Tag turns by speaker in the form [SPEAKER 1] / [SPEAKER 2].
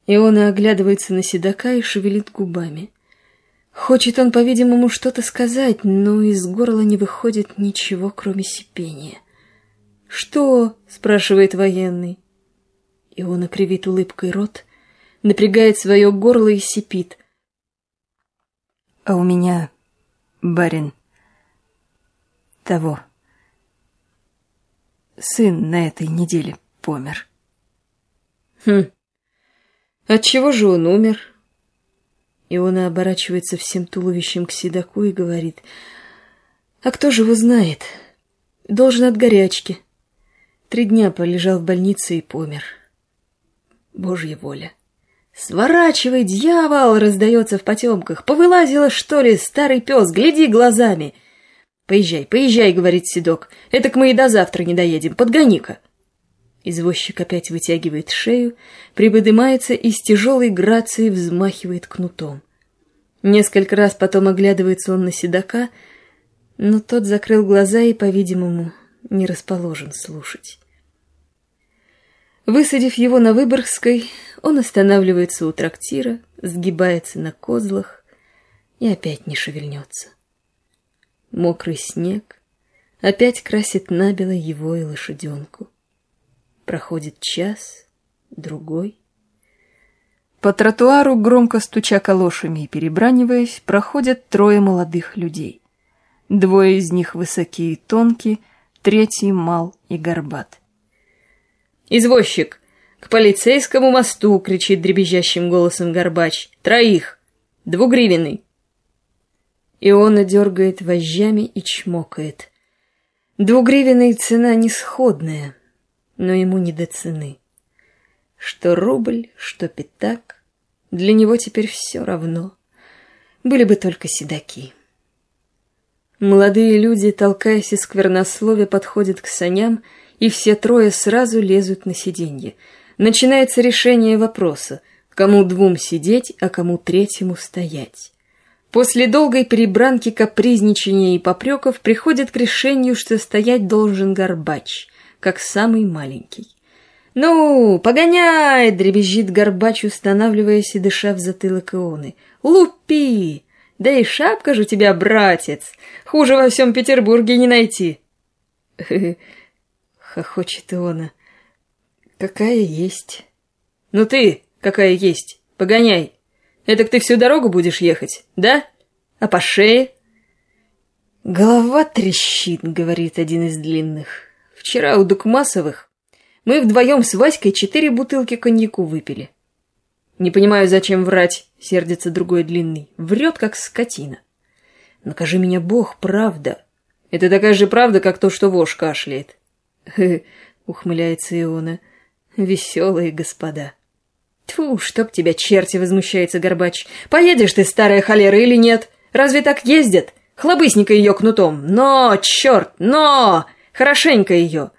[SPEAKER 1] Иона оглядывается на седока и шевелит губами. Хочет он, по-видимому, что-то сказать, но из горла не выходит ничего, кроме сипения. «Что?» — спрашивает военный. Иона кривит улыбкой рот, напрягает свое горло и сипит. «А у меня, барин, того, сын на этой неделе помер». «Хм, отчего же он умер?» Иона оборачивается всем туловищем к седоку и говорит: «А кто же его знает? Должен от горячки. 3 дня пролежал в больнице и помер. Божья воля». «Сворачивай, дьявол!» — раздается в потемках. «Повылазила, что ли, старый пес? Гляди глазами!» «Поезжай, поезжай!» — говорит седок. «Этак мы и до завтра не доедем. Подгони-ка!» Извозчик опять вытягивает шею, приподнимается и с тяжелой грацией взмахивает кнутом. Несколько раз потом оглядывается он на седока, но тот закрыл глаза и, по-видимому, не расположен слушать. Высадив его на Выборгской, он останавливается у трактира, сгибается на козлах и опять не шевельнется. Мокрый снег опять красит набело его и лошаденку. Проходит час, другой. По тротуару, громко стуча калошами и перебраниваясь, проходят 3 молодых людей. 2 из них высокие и тонкие, 3 мал и горбат. «Извозчик, к полицейскому мосту!» — кричит дребезжащим голосом горбач. 3, 2-гривенный. Иона дергает вожжами и чмокает. 2-гривенный цена несходная, но ему не до цены. Что рубль, что пятак, для него теперь все равно. Были бы только седаки. Молодые люди, толкаясь и сквернословя, подходят к саням, и все 3 сразу лезут на сиденье. Начинается решение вопроса, кому 2 сидеть, а кому 3 стоять. После долгой перебранки, капризничания и попреков приходят к решению, что стоять должен горбач, как самый маленький. «Ну, погоняй!» — дребезжит горбач, устанавливаясь и дыша в затылок Ионы. «Лупи! Да и шапка же у тебя, братец! Хуже во всем Петербурге не найти!» Хохочет Иона. «Какая есть!» «Ну ты, какая есть! Погоняй! Этак ты всю дорогу будешь ехать, да? А по шее?» «Голова трещит», — говорит один из длинных. «Вчера у Дукмасовых мы вдвоем с Васькой 4 бутылки коньяку выпили». «Не понимаю, зачем врать», — сердится другой длинный. «Врет, как скотина». «Накажи меня Бог, правда». «Это такая же правда, как то, что вож кашляет». Ухмыляется Иона. «Веселые господа». «Тьфу, чтоб тебя, черти!» — возмущается горбач. «Поедешь ты, старая холера, или нет? Разве так ездят? Хлобысь-ка ее кнутом! Но, черт, но! Хорошенько ее!»